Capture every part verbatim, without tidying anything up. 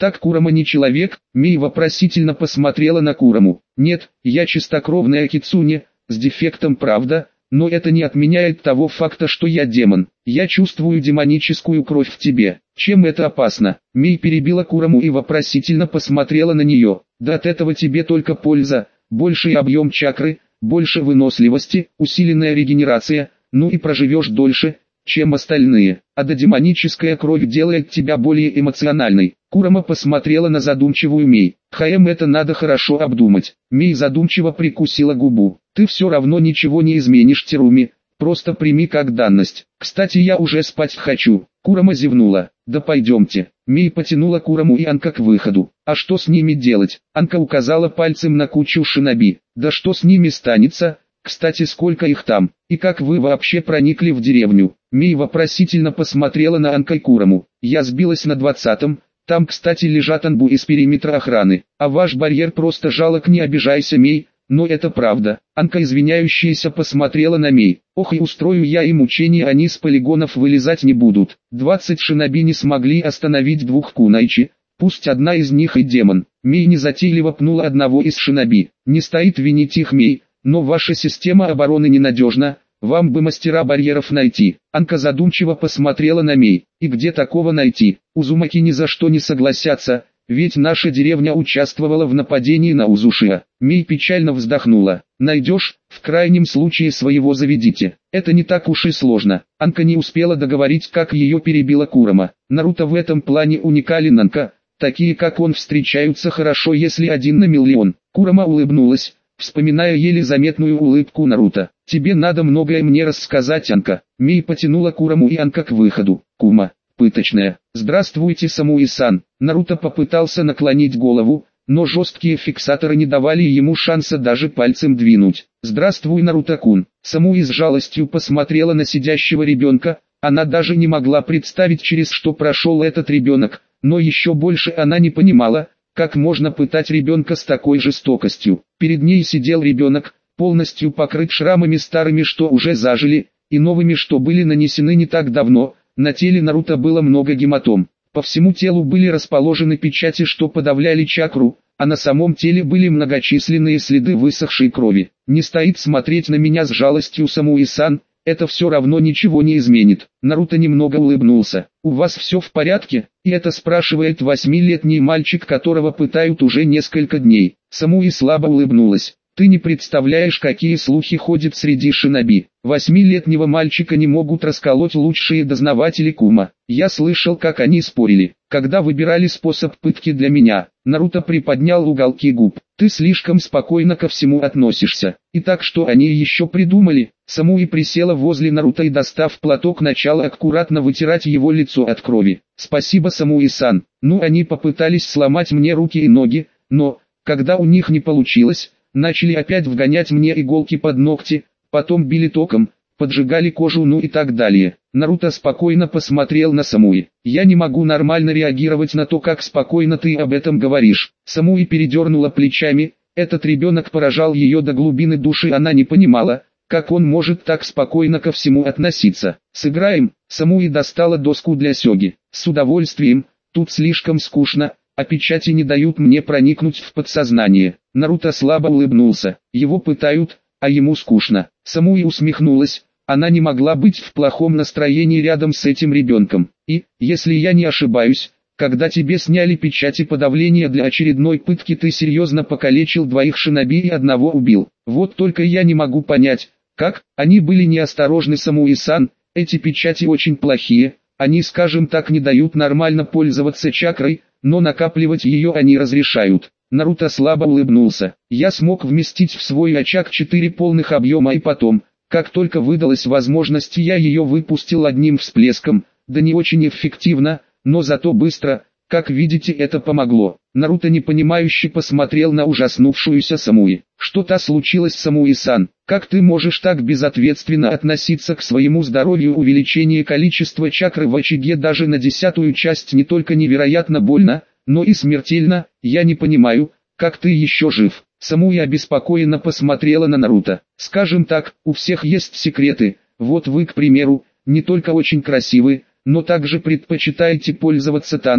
так Курама не человек?» Мей вопросительно посмотрела на Кураму. «Нет, я чистокровная кицуне, с дефектом, правда, но это не отменяет того факта, что я демон. Я чувствую демоническую кровь в тебе. Чем это опасно?» Мей перебила Кураму и вопросительно посмотрела на нее. «Да от этого тебе только польза, больший объем чакры, больше выносливости, усиленная регенерация, ну и проживешь дольше, чем остальные. А да демоническая кровь делает тебя более эмоциональной». Курама посмотрела на задумчивую Мей. «Хаэм, это надо хорошо обдумать». Мей задумчиво прикусила губу. «Ты все равно ничего не изменишь, Теруми, просто прими как данность. Кстати, я уже спать хочу». Курама зевнула. «Да пойдемте». Мей потянула Кураму и Анка к выходу. «А что с ними делать?» Анка указала пальцем на кучу шиноби. «Да что с ними станется? Кстати, сколько их там? И как вы вообще проникли в деревню?» Мей вопросительно посмотрела на Анка и Кураму. «Я сбилась на двадцатом. Там, кстати, лежат анбу из периметра охраны. А ваш барьер просто жалок, не обижайся, Мей, но это правда». Анка извиняющаяся посмотрела на Мей. «Ох, и устрою я им учение, они с полигонов вылезать не будут. Двадцать шиноби не смогли остановить двух кунайчи, пусть одна из них и демон». Мей незатейливо пнула одного из шиноби. «Не стоит винить их, Мей, но ваша система обороны ненадежна. Вам бы мастера барьеров найти». Анка задумчиво посмотрела на Мей. «И где такого найти? Узумаки ни за что не согласятся, ведь наша деревня участвовала в нападении на Узушия». Мей печально вздохнула. «Найдешь, в крайнем случае своего заведите. Это не так уж и сложно». Анка не успела договорить, как ее перебила Курама. «Наруто в этом плане уникален, Анка. Такие как он встречаются хорошо, если один на миллион». Курама улыбнулась, вспоминая еле заметную улыбку Наруто. «Тебе надо многое мне рассказать, Анка». Мей потянула Кураму и Анка к выходу. «Кума, пыточная». «Здравствуйте, Самуи-сан». Наруто попытался наклонить голову, но жесткие фиксаторы не давали ему шанса даже пальцем двинуть. «Здравствуй, Наруто-кун». Самуи с жалостью посмотрела на сидящего ребенка. Она даже не могла представить, через что прошел этот ребенок, но еще больше она не понимала, как можно пытать ребенка с такой жестокостью. Перед ней сидел ребенок, полностью покрыт шрамами, старыми, что уже зажили, и новыми, что были нанесены не так давно. На теле Наруто было много гематом. По всему телу были расположены печати, что подавляли чакру, а на самом теле были многочисленные следы высохшей крови. «Не стоит смотреть на меня с жалостью, Самуи-сан, это все равно ничего не изменит». Наруто немного улыбнулся. «У вас все в порядке?» И это спрашивает восьмилетний мальчик, которого пытают уже несколько дней. Самуи слабо улыбнулась. «Ты не представляешь, какие слухи ходят среди шиноби. Восьмилетнего мальчика не могут расколоть лучшие дознаватели Кума. Я слышал, как они спорили, когда выбирали способ пытки для меня». Наруто приподнял уголки губ. «Ты слишком спокойно ко всему относишься. Итак, что они еще придумали?» Самуи присела возле Наруто и, достав платок, начала аккуратно вытирать его лицо от крови. «Спасибо, Самуи-сан. Ну, они попытались сломать мне руки и ноги, но, когда у них не получилось, начали опять вгонять мне иголки под ногти, потом били током, поджигали кожу, ну и так далее». Наруто спокойно посмотрел на Самуи. «Я не могу нормально реагировать на то, как спокойно ты об этом говоришь». Самуи передернула плечами. Этот ребенок поражал ее до глубины души, она не понимала, как он может так спокойно ко всему относиться. «Сыграем?» Самуи достала доску для сёги. «С удовольствием, тут слишком скучно, а печати не дают мне проникнуть в подсознание». Наруто слабо улыбнулся. «Его пытают, а ему скучно». Самуи усмехнулась. Она не могла быть в плохом настроении рядом с этим ребенком. «И, если я не ошибаюсь, когда тебе сняли печати подавления для очередной пытки, ты серьезно покалечил двоих шиноби и одного убил. Вот только я не могу понять, как? Они были неосторожны, Самуи-сан, эти печати очень плохие, они, скажем так, не дают нормально пользоваться чакрой, но накапливать ее они разрешают». Наруто слабо улыбнулся. «Я смог вместить в свой очаг четыре полных объема, и потом, как только выдалась возможность, я ее выпустил одним всплеском, да не очень эффективно, но зато быстро, как видите, это помогло». Наруто непонимающе посмотрел на ужаснувшуюся Самуи. «Что-то случилось, Самуи-сан? Как ты можешь так безответственно относиться к своему здоровью? Увеличение количества чакры в очаге даже на десятую часть не только невероятно больно, но и смертельно. Я не понимаю, как ты еще жив». Самуи обеспокоенно посмотрела на Наруто. «Скажем так, у всех есть секреты. Вот вы, к примеру, не только очень красивы, но также предпочитаете пользоваться танто,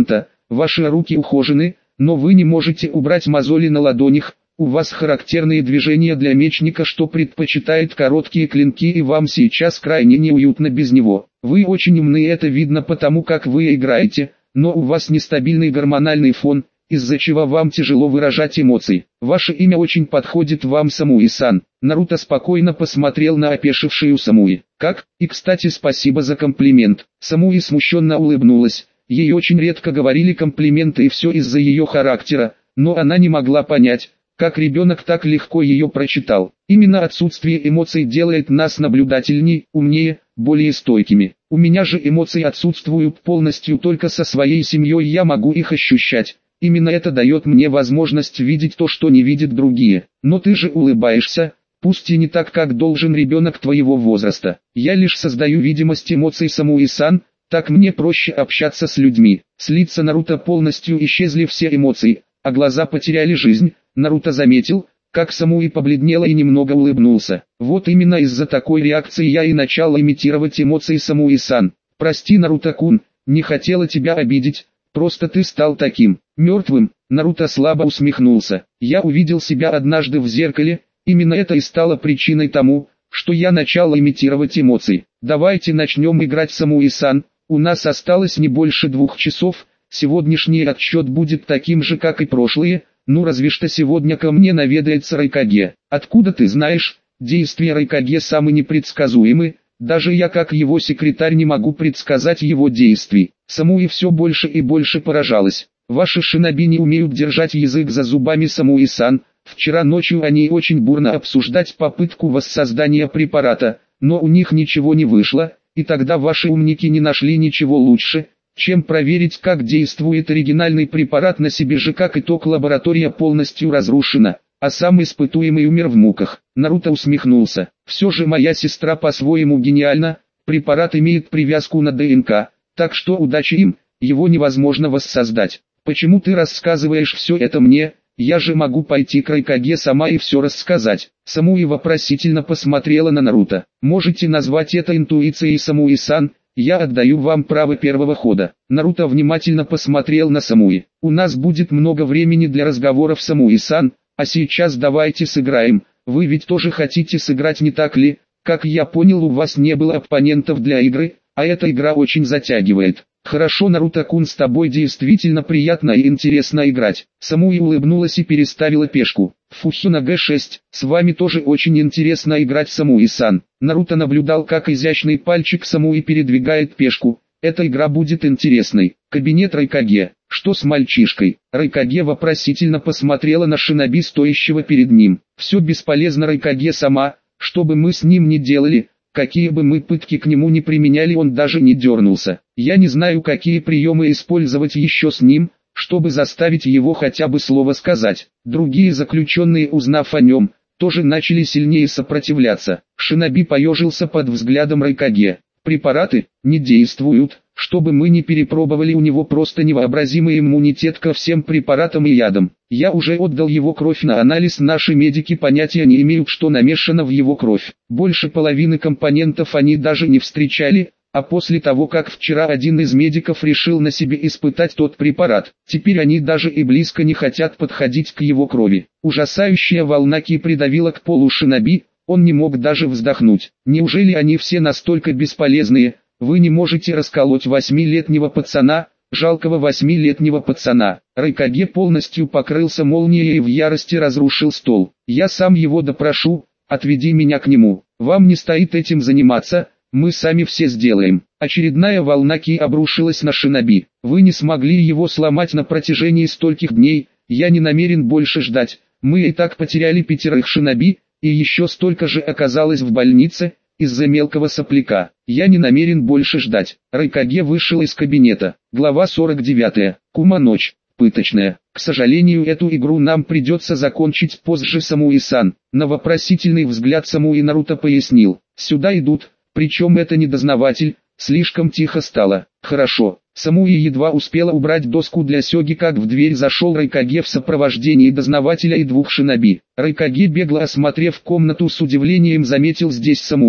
ваши руки ухожены, но вы не можете убрать мозоли на ладонях. У вас характерные движения для мечника, что предпочитает короткие клинки, и вам сейчас крайне неуютно без него. Вы очень умны, это видно потому, как вы играете, но у вас нестабильный гормональный фон, из-за чего вам тяжело выражать эмоции. Ваше имя очень подходит вам, Самуи-сан. Наруто спокойно посмотрел на опешившую Самуи. Как? И кстати, спасибо за комплимент. Самуи смущенно улыбнулась. Ей очень редко говорили комплименты, и все из-за ее характера, но она не могла понять, как ребенок так легко ее прочитал. Именно отсутствие эмоций делает нас наблюдательней, умнее, более стойкими. У меня же эмоции отсутствуют полностью, только со своей семьей я могу их ощущать. Именно это дает мне возможность видеть то, что не видят другие. Но ты же улыбаешься, пусть и не так, как должен ребенок твоего возраста. Я лишь создаю видимость эмоций, Самуи-сан, так мне проще общаться с людьми. С лица Наруто полностью исчезли все эмоции, а глаза потеряли жизнь. Наруто заметил, как Самуи побледнела и немного улыбнулся. Вот именно из-за такой реакции я и начал имитировать эмоции, Самуи-сан. Прости, Наруто-кун, не хотела тебя обидеть, просто ты стал таким мертвым. Наруто слабо усмехнулся. Я увидел себя однажды в зеркале, именно это и стало причиной тому, что я начал имитировать эмоции. Давайте начнем играть, Самуи-сан, у нас осталось не больше двух часов, сегодняшний отсчет будет таким же, как и прошлые. Ну разве что сегодня ко мне наведается Райкаге. Откуда ты знаешь? Действия Райкаге самые непредсказуемы, даже я как его секретарь не могу предсказать его действий. Самуи все больше и больше поражалась. Ваши шиноби не умеют держать язык за зубами, Самуи-сан. Вчера ночью они очень бурно обсуждать попытку воссоздания препарата, но у них ничего не вышло, и тогда ваши умники не нашли ничего лучше, чем проверить, как действует оригинальный препарат на себе же. Как итог, лаборатория полностью разрушена, а сам испытуемый умер в муках. Наруто усмехнулся. Все же моя сестра по-своему гениальна, препарат имеет привязку на ДНК, так что удачи им, его невозможно воссоздать. Почему ты рассказываешь все это мне? Я же могу пойти к Райкаге сама и все рассказать. Самуи вопросительно посмотрела на Наруто. Можете назвать это интуицией, Самуи-сан? Я отдаю вам право первого хода. Наруто внимательно посмотрел на Самуи. У нас будет много времени для разговоров, Самуи-сан, а сейчас давайте сыграем. Вы ведь тоже хотите сыграть, не так ли? Как я понял, у вас не было оппонентов для игры, а эта игра очень затягивает. Хорошо, Наруто-кун, с тобой действительно приятно и интересно играть. Самуи улыбнулась и переставила пешку. Фухю на Г шесть, с вами тоже очень интересно играть, Самуи-сан. Наруто наблюдал, как изящный пальчик Самуи передвигает пешку. Эта игра будет интересной. Кабинет Райкаге. Что с мальчишкой? Райкаге вопросительно посмотрела на шиноби, стоящего перед ним. Все бесполезно, Райкаге сама, что бы мы с ним ни делали. Какие бы мы пытки к нему не применяли, он даже не дернулся. Я не знаю, какие приемы использовать еще с ним, чтобы заставить его хотя бы слово сказать. Другие заключенные, узнав о нем, тоже начали сильнее сопротивляться. Шиноби поежился под взглядом Райкаге. Препараты не действуют, чтобы мы не перепробовали, у него просто невообразимый иммунитет ко всем препаратам и ядам. Я уже отдал его кровь на анализ, наши медики понятия не имеют, что намешано в его кровь. Больше половины компонентов они даже не встречали, а после того, как вчера один из медиков решил на себе испытать тот препарат, теперь они даже и близко не хотят подходить к его крови. Ужасающая волна ки придавила к полу шиноби, он не мог даже вздохнуть. Неужели они все настолько бесполезные? Вы не можете расколоть восьмилетнего пацана, жалкого восьмилетнего пацана. Райкаге полностью покрылся молнией и в ярости разрушил стол. Я сам его допрошу, отведи меня к нему. Вам не стоит этим заниматься, мы сами все сделаем. Очередная волна ки обрушилась на шиноби. Вы не смогли его сломать на протяжении стольких дней, я не намерен больше ждать. Мы и так потеряли пятерых шиноби, и еще столько же оказалось в больнице, из-за мелкого сопляка. Я не намерен больше ждать. Райкаге вышел из кабинета. Глава сорок девять. Кума ночь. Пыточная. К сожалению, эту игру нам придется закончить позже, Самуи-сан. На вопросительный взгляд Самуи Наруто пояснил. Сюда идут, причем это не дознаватель. Слишком тихо стало. Хорошо. Самуи едва успела убрать доску для сёги, как в дверь зашел Райкаге в сопровождении дознавателя и двух шиноби. Райкаге, бегло осмотрев комнату, с удивлением заметил здесь Самуи,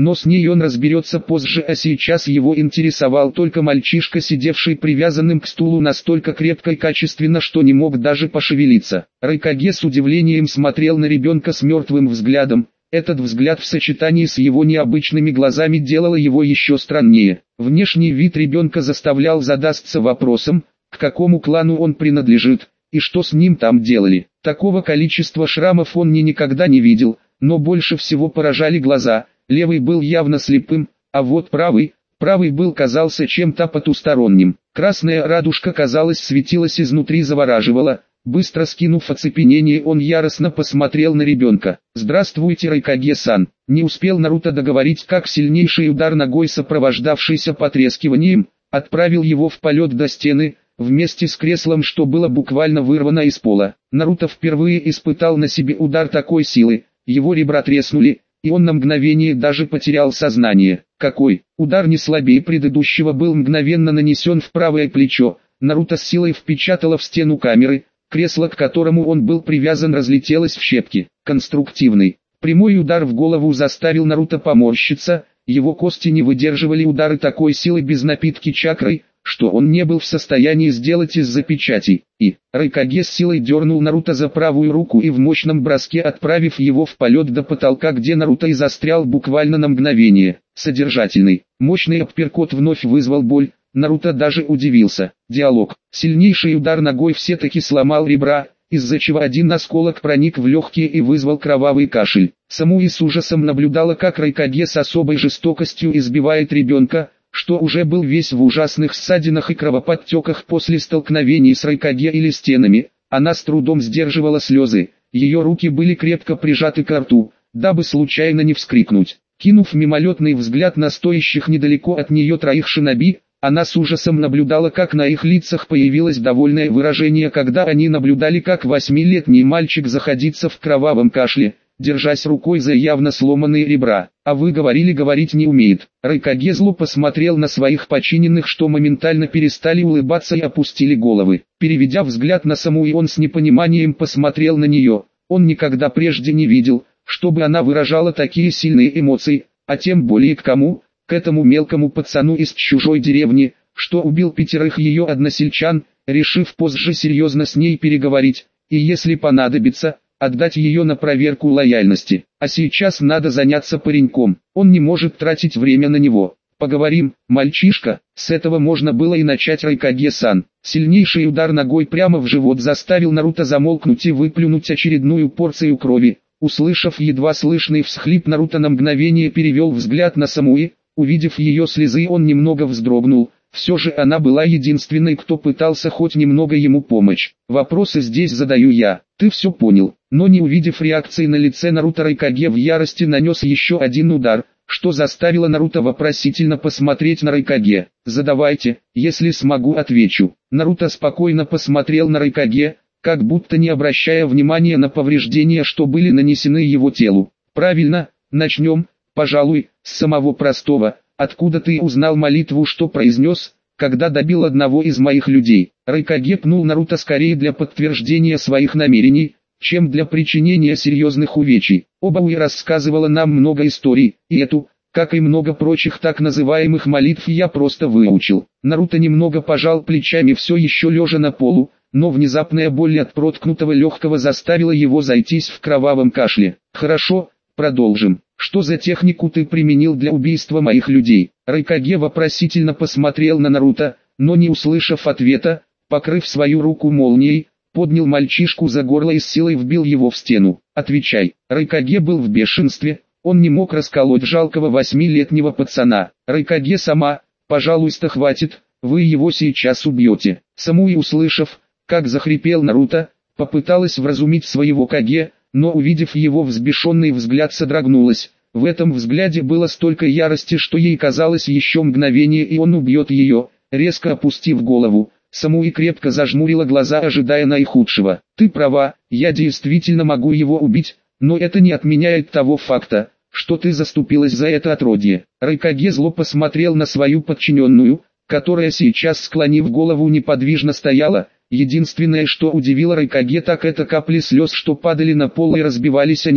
но с ней он разберется позже, а сейчас его интересовал только мальчишка, сидевший привязанным к стулу настолько крепко и качественно, что не мог даже пошевелиться. Райкаге с удивлением смотрел на ребенка с мертвым взглядом. Этот взгляд в сочетании с его необычными глазами делало его еще страннее. Внешний вид ребенка заставлял задаться вопросом, к какому клану он принадлежит, и что с ним там делали. Такого количества шрамов он ни никогда не видел, но больше всего поражали глаза. Левый был явно слепым, а вот правый, правый был казался чем-то потусторонним. Красная радужка, казалось, светилась изнутри, завораживала. Быстро скинув оцепенение, он яростно посмотрел на ребенка. «Здравствуйте, Райкаге-сан!» Не успел Наруто договорить, как сильнейший удар ногой, сопровождавшийся потрескиванием, отправил его в полет до стены, вместе с креслом, что было буквально вырвано из пола. Наруто впервые испытал на себе удар такой силы, его ребра треснули, и он на мгновение даже потерял сознание. Какой удар не слабее предыдущего был мгновенно нанесен в правое плечо. Наруто с силой впечатало в стену камеры. Кресло, к которому он был привязан, разлетелось в щепки. Конструктивный, прямой удар в голову заставил Наруто поморщиться, его кости не выдерживали удары такой силы без напитки чакрой, что он не был в состоянии сделать из-за печати. И Райкаге с силой дернул Наруто за правую руку и в мощном броске отправив его в полет до потолка, где Наруто и застрял буквально на мгновение. Содержательный, мощный апперкот вновь вызвал боль. Наруто даже удивился. Диалог. Сильнейший удар ногой все-таки сломал ребра, из-за чего один осколок проник в легкие и вызвал кровавый кашель. Самуи с ужасом наблюдала, как Райкаге с особой жестокостью избивает ребенка, что уже был весь в ужасных ссадинах и кровоподтеках после столкновений с Райкаге или стенами. Она с трудом сдерживала слезы, ее руки были крепко прижаты к рту, дабы случайно не вскрикнуть. Кинув мимолетный взгляд на стоящих недалеко от нее троих шиноби, она с ужасом наблюдала, как на их лицах появилось довольное выражение, когда они наблюдали, как восьмилетний мальчик заходится в кровавом кашле, держась рукой за явно сломанные ребра. «А вы говорили, говорить не умеет». Райкаге зло посмотрел на своих подчиненных, что моментально перестали улыбаться и опустили головы. Переведя взгляд на Самуи, он с непониманием посмотрел на нее. Он никогда прежде не видел, чтобы она выражала такие сильные эмоции, а тем более к кому? К этому мелкому пацану из чужой деревни, что убил пятерых ее односельчан, решив позже серьезно с ней переговорить, и если понадобится, отдать ее на проверку лояльности. А сейчас надо заняться пареньком, он не может тратить время на него. Поговорим, мальчишка. С этого можно было и начать, Райкаге-сан. Сильнейший удар ногой прямо в живот заставил Наруто замолкнуть и выплюнуть очередную порцию крови. Услышав едва слышный всхлип, Наруто на мгновение перевел взгляд на Самуи. Увидев ее слезы, он немного вздрогнул. Все же она была единственной, кто пытался хоть немного ему помочь. Вопросы здесь задаю я. Ты все понял. Но не увидев реакции на лице Наруто, Райкаге в ярости нанес еще один удар, что заставило Наруто вопросительно посмотреть на Райкаге. Задавайте, если смогу, отвечу. Наруто спокойно посмотрел на Райкаге, как будто не обращая внимания на повреждения, что были нанесены его телу. Правильно, начнем. Пожалуй, с самого простого. Откуда ты узнал молитву, что произнес, когда добил одного из моих людей? Райкаге пнул Наруто скорее для подтверждения своих намерений, чем для причинения серьезных увечий. Обауи рассказывала нам много историй, и эту, как и много прочих так называемых молитв, я просто выучил. Наруто немного пожал плечами, все еще лежа на полу, но внезапная боль от проткнутого легкого заставила его зайтись в кровавом кашле. Хорошо, продолжим. Что за технику ты применил для убийства моих людей? Райкаге вопросительно посмотрел на Наруто, но не услышав ответа, покрыв свою руку молнией, поднял мальчишку за горло и с силой вбил его в стену. Отвечай. Райкаге был в бешенстве, он не мог расколоть жалкого восьмилетнего пацана. Райкаге сама, пожалуйста, хватит, вы его сейчас убьете. Самуи, услышав, как захрипел Наруто, попыталась вразумить своего Каге, но увидев его взбешенный взгляд, содрогнулась. В этом взгляде было столько ярости, что ей казалось еще мгновение и он убьет ее. Резко опустив голову, Самуи крепко зажмурила глаза, ожидая наихудшего. Ты права, я действительно могу его убить, но это не отменяет того факта, что ты заступилась за это отродье. Райкаге зло посмотрел на свою подчиненную, которая сейчас, склонив голову, неподвижно стояла. Единственное, что удивило Райкаге, так это капли слез, что падали на пол и разбивались о него.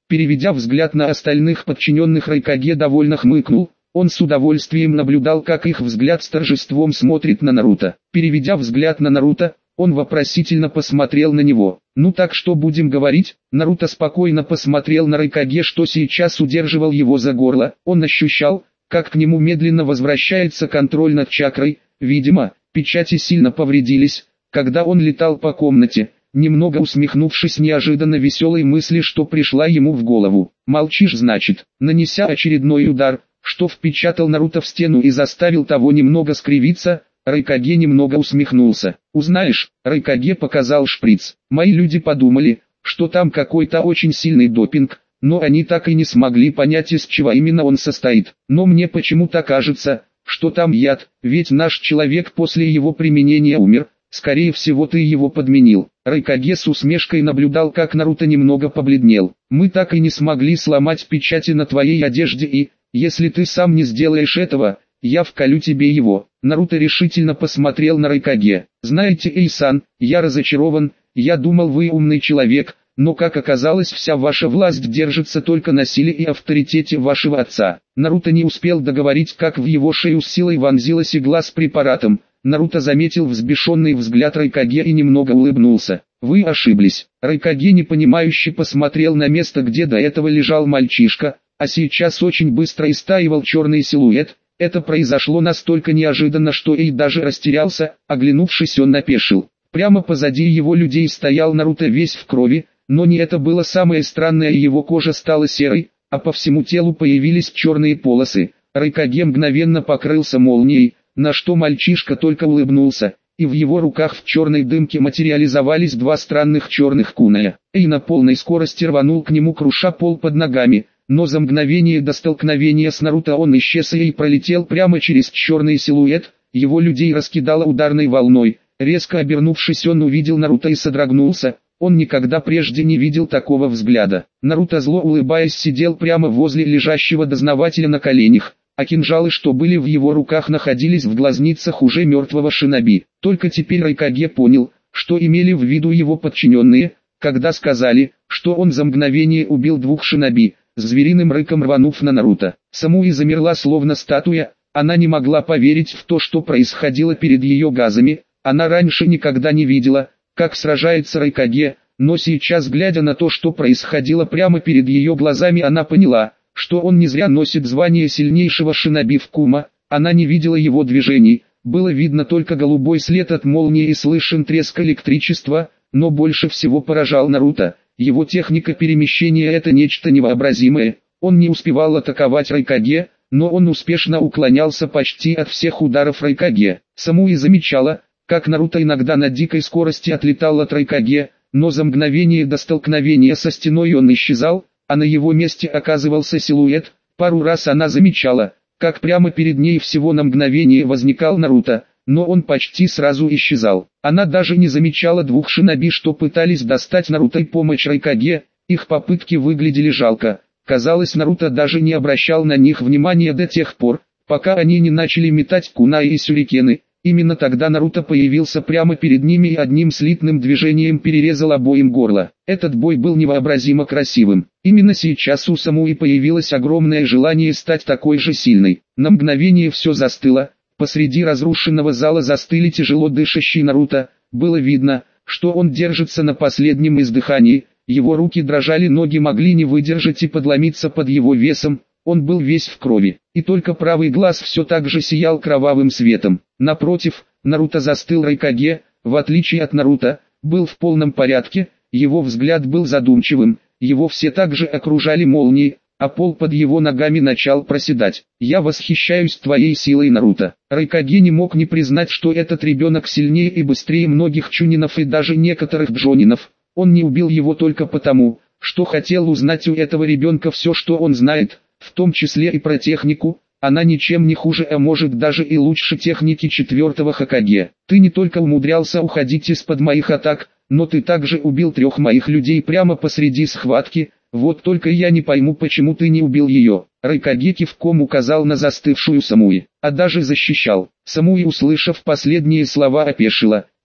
Переведя взгляд на остальных подчиненных Райкаге, довольно хмыкнул. Он с удовольствием наблюдал, как их взгляд с торжеством смотрит на Наруто. Переведя взгляд на Наруто, он вопросительно посмотрел на него. «Ну так что будем говорить?» Наруто спокойно посмотрел на Райкаге, что сейчас удерживал его за горло. Он ощущал, как к нему медленно возвращается контроль над чакрой. Видимо, печати сильно повредились, когда он летал по комнате. Немного усмехнувшись неожиданно веселой мысли, что пришла ему в голову. «Молчишь, значит?» Нанеся очередной удар, что впечатал Наруто в стену и заставил того немного скривиться, Райкаге немного усмехнулся. «Узнаешь?» Райкаге показал шприц. «Мои люди подумали, что там какой-то очень сильный допинг, но они так и не смогли понять, из чего именно он состоит. Но мне почему-то кажется, что там яд, ведь наш человек после его применения умер. Скорее всего, ты его подменил». Райкаге с усмешкой наблюдал, как Наруто немного побледнел. «Мы так и не смогли сломать печати на твоей одежде и, если ты сам не сделаешь этого, я вколю тебе его». Наруто решительно посмотрел на Райкаге. «Знаете, Эйсан, я разочарован, я думал, вы умный человек, но как оказалось, вся ваша власть держится только на силе и авторитете вашего отца». Наруто не успел договорить, как в его шею с силой вонзилась игла с препаратом. Наруто заметил взбешенный взгляд Райкаге и немного улыбнулся. «Вы ошиблись». Райкаге непонимающе посмотрел на место, где до этого лежал мальчишка, а сейчас очень быстро истаивал черный силуэт. Это произошло настолько неожиданно, что Эй даже растерялся. Оглянувшись, он опешил. Прямо позади его людей стоял Наруто весь в крови, но не это было самое странное, его кожа стала серой, а по всему телу появились черные полосы. Райкаге мгновенно покрылся молнией, на что мальчишка только улыбнулся, и в его руках в черной дымке материализовались два странных черных куная. Эй на полной скорости рванул к нему, круша пол под ногами, но за мгновение до столкновения с Наруто он исчез и пролетел прямо через черный силуэт. Его людей раскидало ударной волной. Резко обернувшись, он увидел Наруто и содрогнулся. Он никогда прежде не видел такого взгляда. Наруто, зло улыбаясь, сидел прямо возле лежащего дознавателя на коленях, а кинжалы, что были в его руках, находились в глазницах уже мертвого шиноби. Только теперь Райкаге понял, что имели в виду его подчиненные, когда сказали, что он за мгновение убил двух шиноби, с звериным рыком рванув на Наруто. Самуи замерла словно статуя, она не могла поверить в то, что происходило перед ее глазами. Она раньше никогда не видела, как сражается Райкаге, но сейчас, глядя на то, что происходило прямо перед ее глазами, она поняла, что он не зря носит звание сильнейшего шиноби в Кума. Она не видела его движений, было видно только голубой след от молнии и слышен треск электричества, но больше всего поражал Наруто. Его техника перемещения — это нечто невообразимое. Он не успевал атаковать Райкаге, но он успешно уклонялся почти от всех ударов Райкаге. Самуи замечала, как Наруто иногда на дикой скорости отлетал от Райкаге, но за мгновение до столкновения со стеной он исчезал, а на его месте оказывался силуэт. Пару раз она замечала, как прямо перед ней всего на мгновение возникал Наруто, но он почти сразу исчезал. Она даже не замечала двух шиноби, что пытались достать Наруто и помочь Райкаге. Их попытки выглядели жалко. Казалось, Наруто даже не обращал на них внимания до тех пор, пока они не начали метать кунаи и сюрикены. Именно тогда Наруто появился прямо перед ними и одним слитным движением перерезал обоим горло. Этот бой был невообразимо красивым. Именно сейчас у Самуи появилось огромное желание стать такой же сильной. На мгновение все застыло. Посреди разрушенного зала застыли тяжело дышащий Наруто. Было видно, что он держится на последнем издыхании. Его руки дрожали, ноги могли не выдержать и подломиться под его весом. Он был весь в крови, и только правый глаз все так же сиял кровавым светом. Напротив, Наруто застыл. Райкаге, в отличие от Наруто, был в полном порядке. Его взгляд был задумчивым, его все так же окружали молнии, а пол под его ногами начал проседать. «Я восхищаюсь твоей силой, Наруто». Райкаге не мог не признать, что этот ребенок сильнее и быстрее многих чунинов и даже некоторых джонинов. Он не убил его только потому, что хотел узнать у этого ребенка все, что он знает, в том числе и про технику. Она ничем не хуже, а может даже и лучше техники четвертого Хокаге. Ты не только умудрялся уходить из-под моих атак, но ты также убил трех моих людей прямо посреди схватки. Вот только я не пойму, почему ты не убил ее. Райкаге кивком указал на застывшую Самуи, а даже защищал. Самуи, услышав последние слова, опешила.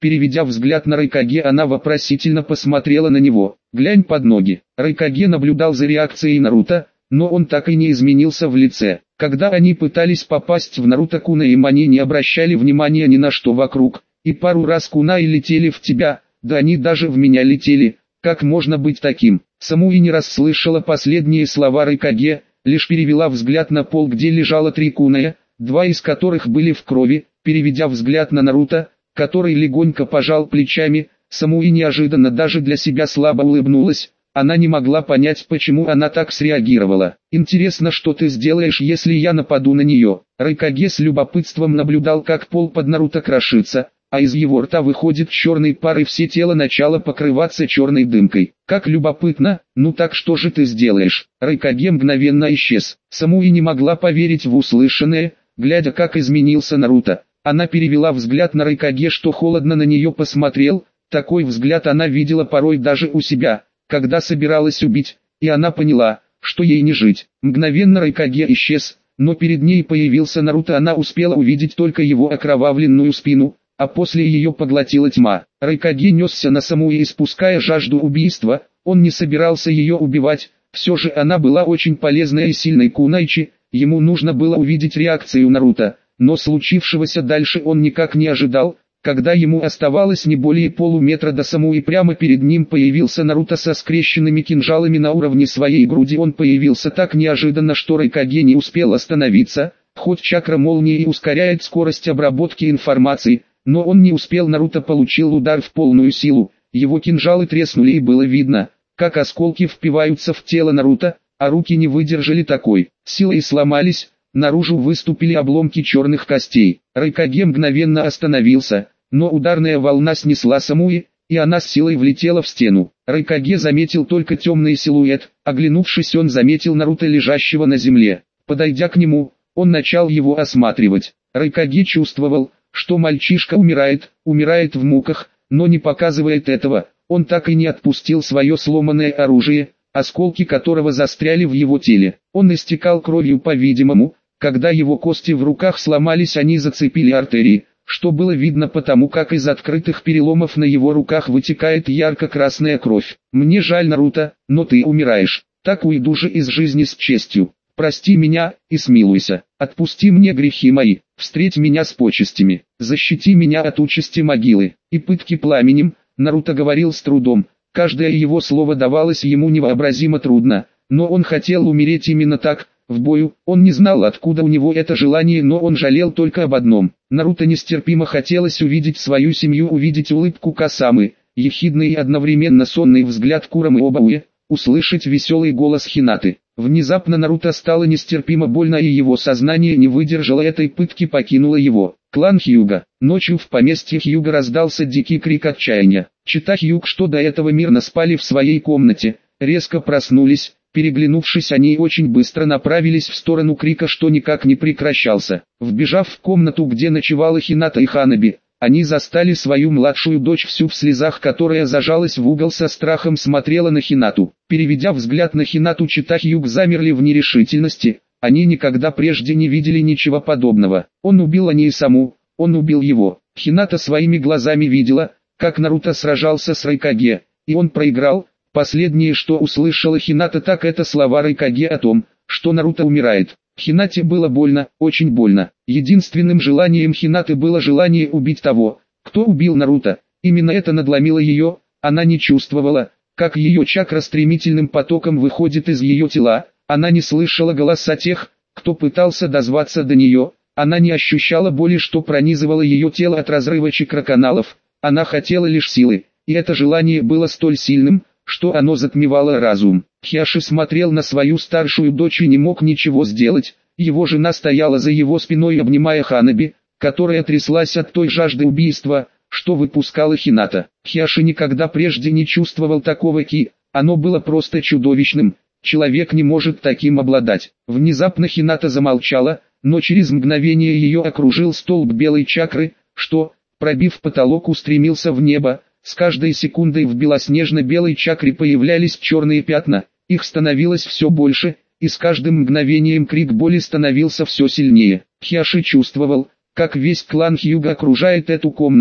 Переведя взгляд на Райкаге, она вопросительно посмотрела на него. «Глянь под ноги». Райкаге наблюдал за реакцией Наруто, но он так и не изменился в лице. Когда они пытались попасть в Наруто Кунаи, они не обращали внимания ни на что вокруг, и пару раз Кунаи летели в тебя, да они даже в меня летели. Как можно быть таким? Самуи не расслышала последние слова Райкаге, лишь перевела взгляд на пол, где лежало три куная, два из которых были в крови. Переведя взгляд на Наруто, который легонько пожал плечами, Самуи неожиданно даже для себя слабо улыбнулась. Она не могла понять, почему она так среагировала. «Интересно, что ты сделаешь, если я нападу на нее?» Райкаге с любопытством наблюдал, как пол под Наруто крошится, а из его рта выходит черный пар, и все тело начало покрываться черной дымкой. «Как любопытно, ну так что же ты сделаешь?» Райкаге мгновенно исчез. Самуи не могла поверить в услышанное, глядя, как изменился Наруто. Она перевела взгляд на Райкаге, что холодно на нее посмотрел. Такой взгляд она видела порой даже у себя, когда собиралась убить, и она поняла, что ей не жить. Мгновенно Райкаге исчез, но перед ней появился Наруто. Она успела увидеть только его окровавленную спину, а после ее поглотила тьма. Райкаге несся на Самуи, испуская жажду убийства. Он не собирался ее убивать, все же она была очень полезной и сильной кунайчи. Ему нужно было увидеть реакцию Наруто, но случившегося дальше он никак не ожидал. Когда ему оставалось не более полуметра до Самуи, прямо перед ним появился Наруто со скрещенными кинжалами на уровне своей груди. Он появился так неожиданно, что Райкаге не успел остановиться. Хоть чакра молнии ускоряет скорость обработки информации, но он не успел. Наруто получил удар в полную силу, его кинжалы треснули, и было видно, как осколки впиваются в тело Наруто, а руки не выдержали такой силы и сломались. Наружу выступили обломки черных костей. Райкаге мгновенно остановился, но ударная волна снесла Самуи, и она с силой влетела в стену. Райкаге заметил только темный силуэт. Оглянувшись, он заметил Наруто, лежащего на земле. Подойдя к нему, он начал его осматривать. Райкаге чувствовал, что мальчишка умирает, умирает в муках, но не показывает этого. Он так и не отпустил свое сломанное оружие, осколки которого застряли в его теле. Он истекал кровью, по-видимому. Когда его кости в руках сломались, они зацепили артерии, что было видно потому, как из открытых переломов на его руках вытекает ярко-красная кровь. «Мне жаль, Наруто, но ты умираешь. Так уйду же из жизни с честью. Прости меня и смилуйся. Отпусти мне грехи мои, встреть меня с почестями, защити меня от участи могилы и пытки пламенем». Наруто говорил с трудом. Каждое его слово давалось ему невообразимо трудно, но он хотел умереть именно так, в бою. Он не знал, откуда у него это желание, но он жалел только об одном. Наруто нестерпимо хотелось увидеть свою семью, увидеть улыбку Касамы, ехидный и одновременно сонный взгляд Курамы Обауэ, услышать веселый голос Хинаты. Внезапно Наруто стало нестерпимо больно, и его сознание не выдержало этой пытки, покинуло его. Клан Хьюга. Ночью в поместье Хьюга раздался дикий крик отчаяния. Чита Хьюг, что до этого мирно спали в своей комнате, резко проснулись. Переглянувшись, они очень быстро направились в сторону крика, что никак не прекращался. Вбежав в комнату, где ночевала Хината и Ханаби, они застали свою младшую дочь всю в слезах, которая зажалась в угол, со страхом смотрела на Хинату. Переведя взгляд на Хинату, Чита Хьюг замерли в нерешительности. Они никогда прежде не видели ничего подобного. Он убил а не саму, он убил его. Хината своими глазами видела, как Наруто сражался с Райкаге, и он проиграл. Последнее, что услышала Хината, так это слова Райкаге о том, что Наруто умирает. Хинате было больно, очень больно. Единственным желанием Хинаты было желание убить того, кто убил Наруто. Именно это надломило ее. Она не чувствовала, как ее чакра стремительным потоком выходит из ее тела. Она не слышала голоса тех, кто пытался дозваться до нее. Она не ощущала боли, что пронизывало ее тело от разрыва чакроканалов. Она хотела лишь силы, и это желание было столь сильным, что оно затмевало разум. Хиаши смотрел на свою старшую дочь и не мог ничего сделать. Его жена стояла за его спиной, обнимая Ханаби, которая тряслась от той жажды убийства, что выпускала Хината. Хиаши никогда прежде не чувствовал такого ки, оно было просто чудовищным. Человек не может таким обладать. Внезапно Хината замолчала, но через мгновение ее окружил столб белой чакры, что, пробив потолок, устремился в небо. С каждой секундой в белоснежно-белой чакре появлялись черные пятна, их становилось все больше, и с каждым мгновением крик боли становился все сильнее. Хиаши чувствовал, как весь клан Хьюга окружает эту комнату,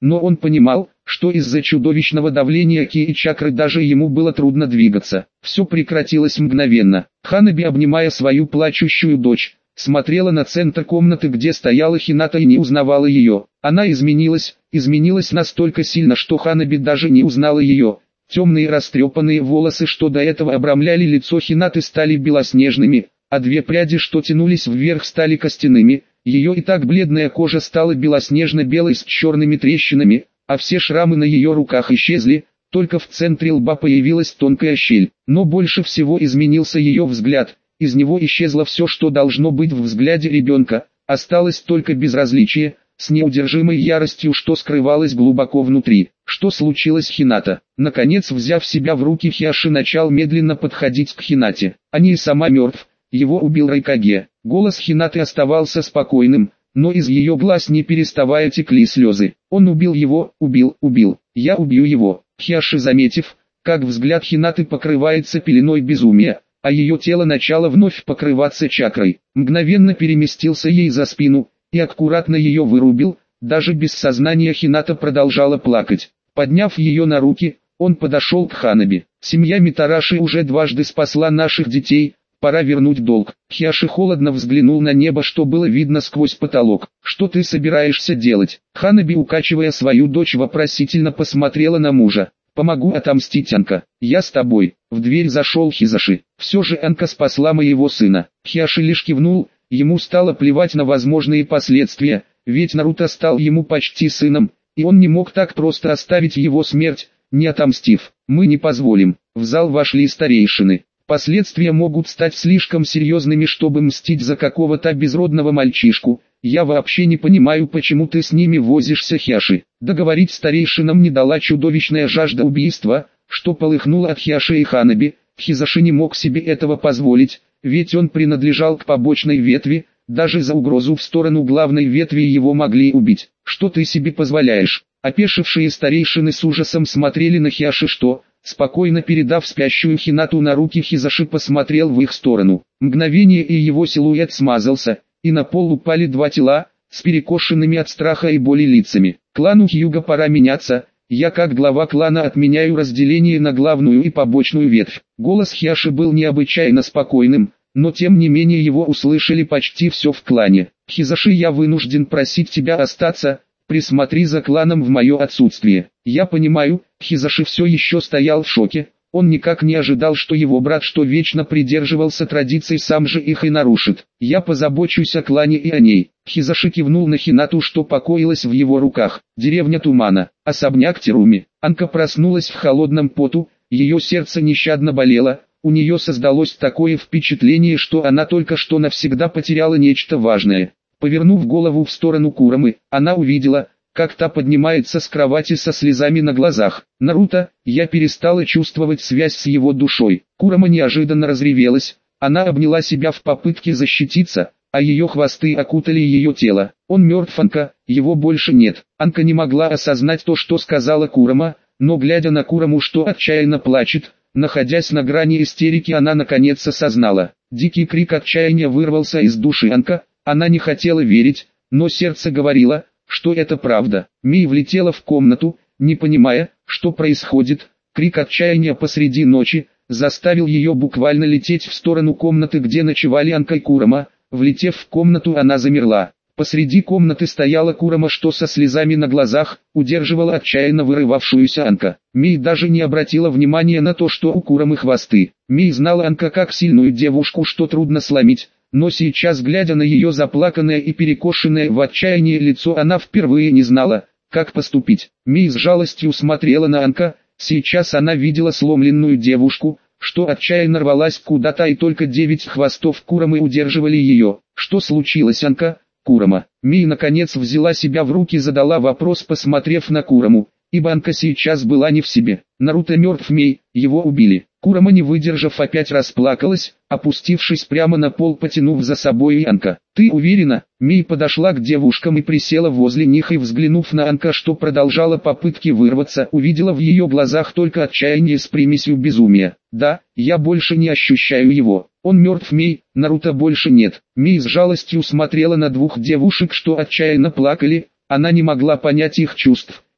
но он понимал, что из-за чудовищного давления ки и чакры даже ему было трудно двигаться. Все прекратилось мгновенно. Ханаби, обнимая свою плачущую дочь, смотрела на центр комнаты, где стояла Хината, и не узнавала ее. Она изменилась, изменилась настолько сильно, что Ханаби даже не узнала ее. Темные растрепанные волосы, что до этого обрамляли лицо Хинаты, стали белоснежными, а две пряди, что тянулись вверх, стали костяными. Ее и так бледная кожа стала белоснежно-белой с черными трещинами, а все шрамы на ее руках исчезли, только в центре лба появилась тонкая щель. Но больше всего изменился ее взгляд, из него исчезло все, что должно быть в взгляде ребенка, осталось только безразличие, с неудержимой яростью, что скрывалось глубоко внутри. Что случилось, Хината? Наконец, взяв себя в руки, Хиаши начал медленно подходить к Хинате. Они и сама мертв, его убил Райкаге. Голос Хинаты оставался спокойным, но из ее глаз не переставая текли слезы. Он убил его, убил, убил, я убью его. Хиаши, заметив, как взгляд Хинаты покрывается пеленой безумия, а ее тело начало вновь покрываться чакрой, мгновенно переместился ей за спину и аккуратно ее вырубил. Даже без сознания Хината продолжала плакать. Подняв ее на руки, он подошел к Ханаби. Семья Митараши уже дважды спасла наших детей, пора вернуть долг. Хиаши холодно взглянул на небо, что было видно сквозь потолок. Что ты собираешься делать? Ханаби, укачивая свою дочь, вопросительно посмотрела на мужа. Помогу отомстить, Анка. Я с тобой. В дверь зашел Хизаши. Все же Анка спасла моего сына. Хиаши лишь кивнул, ему стало плевать на возможные последствия. Ведь Наруто стал ему почти сыном, и он не мог так просто оставить его смерть, не отомстив. Мы не позволим. В зал вошли старейшины. Последствия могут стать слишком серьезными, чтобы мстить за какого-то безродного мальчишку. Я вообще не понимаю, почему ты с ними возишься, Хиаши. Договорить старейшинам не дала чудовищная жажда убийства, что полыхнула от Хиаши и Ханаби. Хизаши не мог себе этого позволить, ведь он принадлежал к побочной ветви. Даже за угрозу в сторону главной ветви его могли убить. Что ты себе позволяешь? Опешившие старейшины с ужасом смотрели на Хиаши, что, спокойно передав спящую Хинату на руки, Хизаши посмотрел в их сторону. Мгновение, и его силуэт смазался, и на пол упали два тела, с перекошенными от страха и боли лицами. Клану Хьюга пора меняться. Я как глава клана отменяю разделение на главную и побочную ветвь. Голос Хиаши был необычайно спокойным, но тем не менее его услышали почти все в клане. Хизаши, я вынужден просить тебя остаться, присмотри за кланом в мое отсутствие. Я понимаю, Хизаши все еще стоял в шоке, он никак не ожидал, что его брат, что вечно придерживался традиций, сам же их и нарушит. Я позабочусь о клане и о ней. Хизаши кивнул на Хинату, что покоилась в его руках. Деревня Тумана, особняк Теруми. Анка проснулась в холодном поту, ее сердце нещадно болело. У нее создалось такое впечатление, что она только что навсегда потеряла нечто важное. Повернув голову в сторону Курамы, она увидела, как та поднимается с кровати со слезами на глазах. Наруто, я перестала чувствовать связь с его душой. Курама неожиданно разревелась, она обняла себя в попытке защититься, а ее хвосты окутали ее тело. Он мертв, Анка, его больше нет. Анка не могла осознать то, что сказала Курама, но глядя на Кураму, что отчаянно плачет, находясь на грани истерики, она наконец осознала. Дикий крик отчаяния вырвался из души Анка, она не хотела верить, но сердце говорило, что это правда. Мей влетела в комнату, не понимая, что происходит. Крик отчаяния посреди ночи заставил ее буквально лететь в сторону комнаты, где ночевали Анка и Курама. Влетев в комнату, она замерла. Посреди комнаты стояла Курама, что со слезами на глазах удерживала отчаянно вырывавшуюся Анка. Мей даже не обратила внимания на то, что у Курамы хвосты. Мей знала Анка как сильную девушку, что трудно сломить, но сейчас, глядя на ее заплаканное и перекошенное в отчаянии лицо, она впервые не знала, как поступить. Мей с жалостью смотрела на Анка, сейчас она видела сломленную девушку, что отчаянно рвалась куда-то, и только девять хвостов Курамы удерживали ее. Что случилось, Анка? Курама. Мей наконец взяла себя в руки, задала вопрос, посмотрев на Кураму, ибо Анка сейчас была не в себе. Наруто мертв, Мей, его убили. Курама, не выдержав, опять расплакалась, опустившись прямо на пол, потянув за собой и Анка. Ты уверена? Мей подошла к девушкам и присела возле них, и взглянув на Анка, что продолжала попытки вырваться, увидела в ее глазах только отчаяние с примесью безумия. Да, я больше не ощущаю его. Он мертв, Мей, Наруто больше нет. Мей с жалостью смотрела на двух девушек, что отчаянно плакали, она не могла понять их чувств.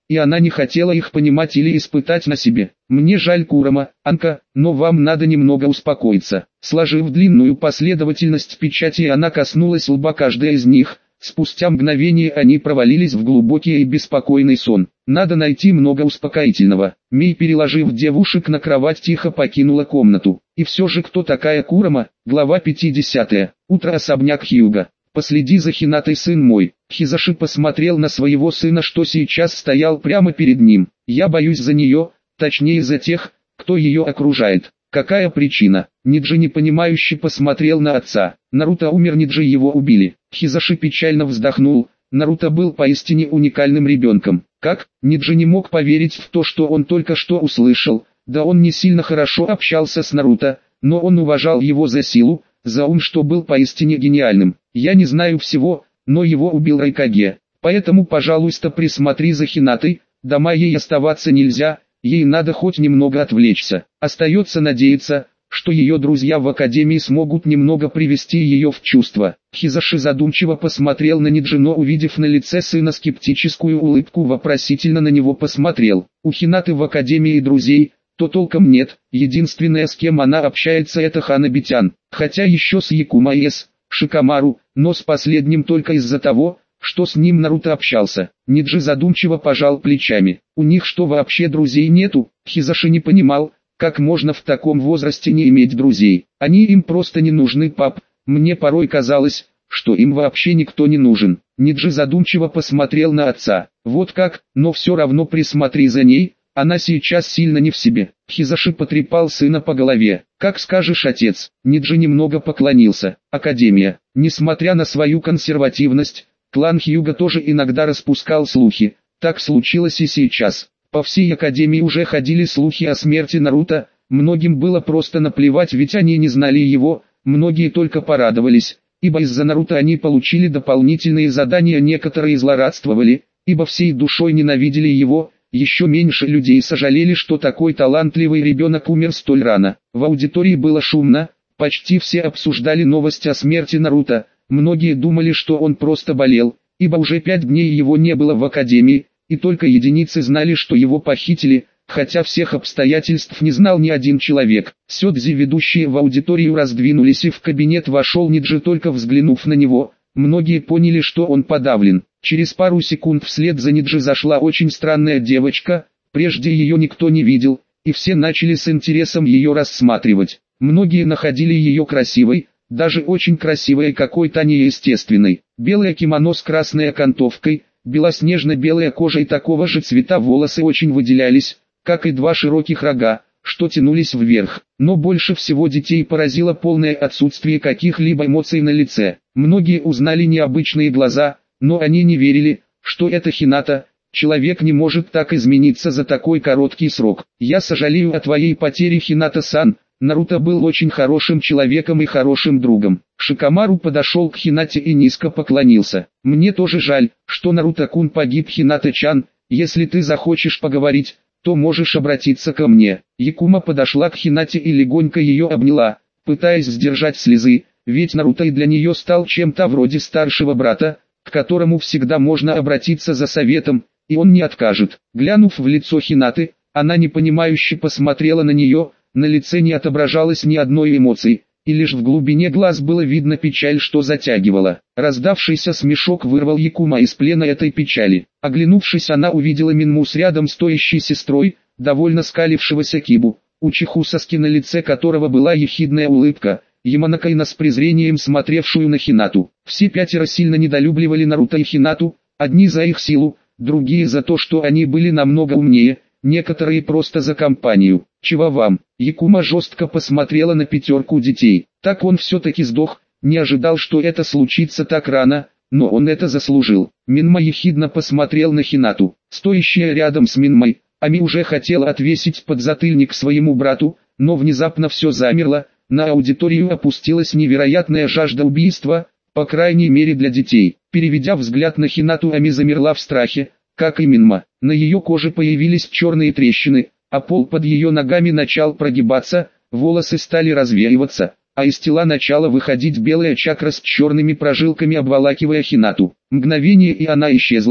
и она не хотела их понимать или испытать на себе. «Мне жаль Курама, Анка, но вам надо немного успокоиться». Сложив длинную последовательность печатей, она коснулась лба каждой из них. Спустя мгновение они провалились в глубокий и беспокойный сон. «Надо найти много успокоительного». Мей, переложив девушек на кровать, тихо покинула комнату. И все же, кто такая Курама? Глава пятидесятая. Утро, особняк Хьюга. «Последи за Хинатой, сын мой». Хизаши посмотрел на своего сына, что сейчас стоял прямо перед ним. «Я боюсь за нее, точнее за тех, кто ее окружает». «Какая причина?» Ниджи непонимающе посмотрел на отца. «Наруто умер, Ниджи его убили». Хизаши печально вздохнул. Наруто был поистине уникальным ребенком. Как? Ниджи не мог поверить в то, что он только что услышал. Да он не сильно хорошо общался с Наруто, но он уважал его за силу, за ум, что был поистине гениальным. «Я не знаю всего, но его убил Райкаге. Поэтому, пожалуйста, присмотри за Хинатой, дома ей оставаться нельзя, ей надо хоть немного отвлечься». Остается надеяться, что ее друзья в академии смогут немного привести ее в чувство. Хизаши задумчиво посмотрел на Ниджи, но, увидев на лице сына скептическую улыбку, вопросительно на него посмотрел. «У Хинаты в академии друзей, то толком нет, единственное, с кем она общается, это Ханабитян, хотя еще с Якумой и с Шикамару, но с последним только из-за того, что с ним Наруто общался». Ниджи задумчиво пожал плечами. «У них что, вообще друзей нету?» Хизаши не понимал, как можно в таком возрасте не иметь друзей. «Они им просто не нужны, пап. Мне порой казалось, что им вообще никто не нужен». Ниджи задумчиво посмотрел на отца. «Вот как, но все равно присмотри за ней, она сейчас сильно не в себе». Хизаши потрепал сына по голове. «Как скажешь, отец». Ниджи немного поклонился. Академия. Несмотря на свою консервативность, клан Хьюга тоже иногда распускал слухи. Так случилось и сейчас. По всей академии уже ходили слухи о смерти Наруто. Многим было просто наплевать, ведь они не знали его. Многие только порадовались, ибо из-за Наруто они получили дополнительные задания. Некоторые злорадствовали, ибо всей душой ненавидели его. Еще меньше людей сожалели, что такой талантливый ребенок умер столь рано. В аудитории было шумно, почти все обсуждали новость о смерти Наруто. Многие думали, что он просто болел, ибо уже пять дней его не было в академии, и только единицы знали, что его похитили, хотя всех обстоятельств не знал ни один человек. Сёдзи, ведущие в аудиторию, раздвинулись, и в кабинет вошел Ниджи. Только взглянув на него, многие поняли, что он подавлен. Через пару секунд вслед за Ниджи зашла очень странная девочка, прежде ее никто не видел, и все начали с интересом ее рассматривать. Многие находили ее красивой, даже очень красивой, какой-то неестественной. Белое кимоно с красной окантовкой, белоснежно-белая кожа и такого же цвета волосы очень выделялись, как и два широких рога, что тянулись вверх. Но больше всего детей поразило полное отсутствие каких-либо эмоций на лице. Многие узнали необычные глаза, но они не верили, что это Хината. Человек не может так измениться за такой короткий срок. «Я сожалею о твоей потере, Хината-сан. Наруто был очень хорошим человеком и хорошим другом». Шикамару подошел к Хинате и низко поклонился. «Мне тоже жаль, что Наруто-кун погиб, Хината-чан. Если ты захочешь поговорить, то можешь обратиться ко мне». Якума подошла к Хинате и легонько ее обняла, пытаясь сдержать слезы, ведь Наруто и для нее стал чем-то вроде старшего брата, к которому всегда можно обратиться за советом, и он не откажет. Глянув в лицо Хинаты, она непонимающе посмотрела на нее. На лице не отображалось ни одной эмоции, и лишь в глубине глаз было видно печаль, что затягивала. Раздавшийся смешок вырвал Якума из плена этой печали. Оглянувшись, она увидела Минму с рядом стоящей сестрой, довольно скалившегося Кибу, Учиху Саски, на лице которого была ехидная улыбка, Яманака Ина с презрением смотревшую на Хинату. Все пятеро сильно недолюбливали Наруто и Хинату, одни за их силу, другие за то, что они были намного умнее, некоторые просто за компанию. «Чего вам?» Якума жестко посмотрела на пятерку детей. Так он все-таки сдох, не ожидал, что это случится так рано, но он это заслужил. Минма ехидно посмотрел на Хинату. Стоящая рядом с Минмой, Ами уже хотела отвесить подзатыльник своему брату, но внезапно все замерло. На аудиторию опустилась невероятная жажда убийства, по крайней мере для детей. Переведя взгляд на Хинату, Ами замерла в страхе, как и Минма. На ее коже появились черные трещины, а пол под ее ногами начал прогибаться, волосы стали развеиваться, а из тела начала выходить белая чакра с черными прожилками, обволакивая Хинату. Мгновение, и она исчезла,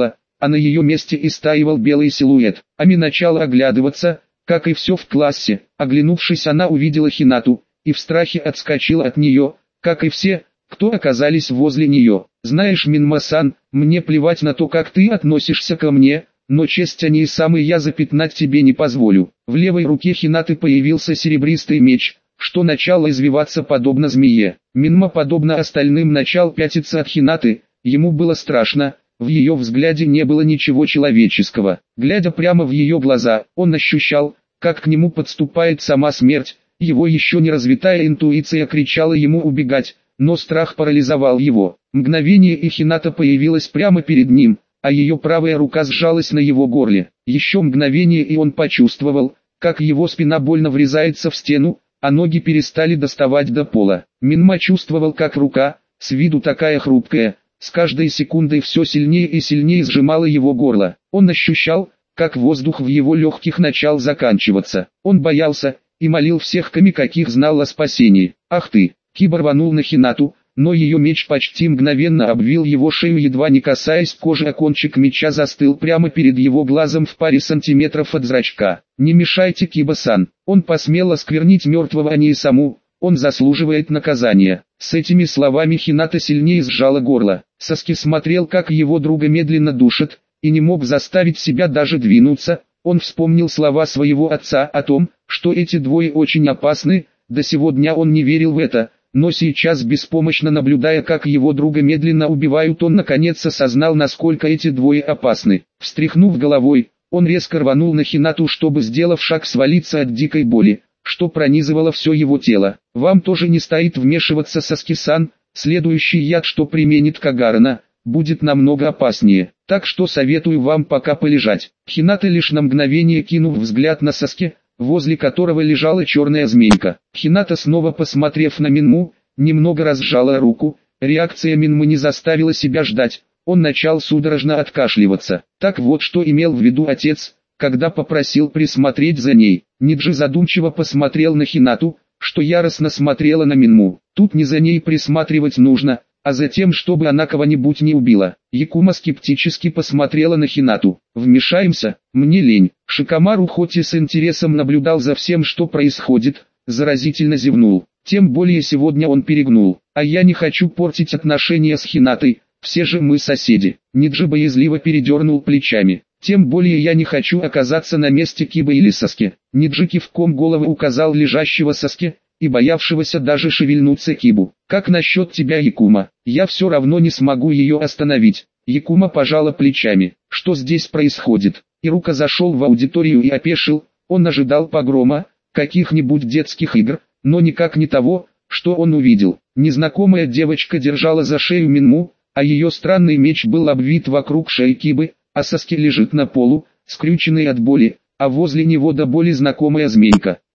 а на ее месте истаивал белый силуэт. Ами начала оглядываться, как и все в классе. Оглянувшись, она увидела Хинату, и в страхе отскочила от нее, как и все, кто оказались возле нее. «Знаешь, Минма-сан, мне плевать на то, как ты относишься ко мне, но честь они и сам и я запятнать тебе не позволю». В левой руке Хинаты появился серебристый меч, что начало извиваться подобно змее. Минма, подобно остальным, начал пятиться от Хинаты, ему было страшно, в ее взгляде не было ничего человеческого. Глядя прямо в ее глаза, он ощущал, как к нему подступает сама смерть, его еще не развитая интуиция кричала ему убегать, но страх парализовал его. Мгновение и Хината появилась прямо перед ним, а ее правая рука сжалась на его горле. Еще мгновение и он почувствовал, как его спина больно врезается в стену, а ноги перестали доставать до пола. Минма чувствовал, как рука, с виду такая хрупкая, с каждой секундой все сильнее и сильнее сжимала его горло. Он ощущал, как воздух в его легких начал заканчиваться. Он боялся и молил всех Ками, каких знал, о спасении. «Ах ты!» Киба рванул на Хинату, но ее меч почти мгновенно обвил его шею, едва не касаясь кожи, а кончик меча застыл прямо перед его глазом в паре сантиметров от зрачка. «Не мешайте, Киба-сан, он посмел осквернить мертвого Ани и саму, он заслуживает наказания». С этими словами Хината сильнее сжала горло. Саски смотрел, как его друга медленно душат, и не мог заставить себя даже двинуться. Он вспомнил слова своего отца о том, что эти двое очень опасны. До сего дня он не верил в это, но сейчас, беспомощно наблюдая, как его друга медленно убивают, он наконец осознал, насколько эти двое опасны. Встряхнув головой, он резко рванул на Хинату, чтобы, сделав шаг, свалиться от дикой боли, что пронизывало все его тело. «Вам тоже не стоит вмешиваться, Саски-сан, следующий яд, что применит Кагарана, будет намного опаснее, так что советую вам пока полежать». Хината, лишь на мгновение кинув взгляд на Саски, возле которого лежала черная змейка. Хината, снова посмотрев на Минму, немного разжала руку. Реакция Минмы не заставила себя ждать, он начал судорожно откашливаться. Так вот, что имел в виду отец, когда попросил присмотреть за ней. Ниджи задумчиво посмотрел на Хинату, что яростно смотрела на Минму. Тут не за ней присматривать нужно, а за тем, чтобы она кого-нибудь не убила. Якума скептически посмотрела на Хинату. «Вмешаемся? Мне лень». Шикамару, хоть и с интересом наблюдал за всем, что происходит, заразительно зевнул. Тем более сегодня он перегнул. «А я не хочу портить отношения с Хинатой, все же мы соседи». Ниджи боязливо передернул плечами. «Тем более я не хочу оказаться на месте Кибы или Саски». Ниджи кивком головы указал лежащего Саски и боявшегося даже шевельнуться Кибу. «Как насчет тебя, Якума? Я все равно не смогу ее остановить». Якума пожала плечами. «Что здесь происходит?» Ирука зашел в аудиторию и опешил. Он ожидал погрома, каких-нибудь детских игр, но никак не того, что он увидел. Незнакомая девочка держала за шею Минму, а ее странный меч был обвит вокруг шеи Кибы, а Саски лежит на полу, скрюченный от боли, а возле него до боли знакомая змейка.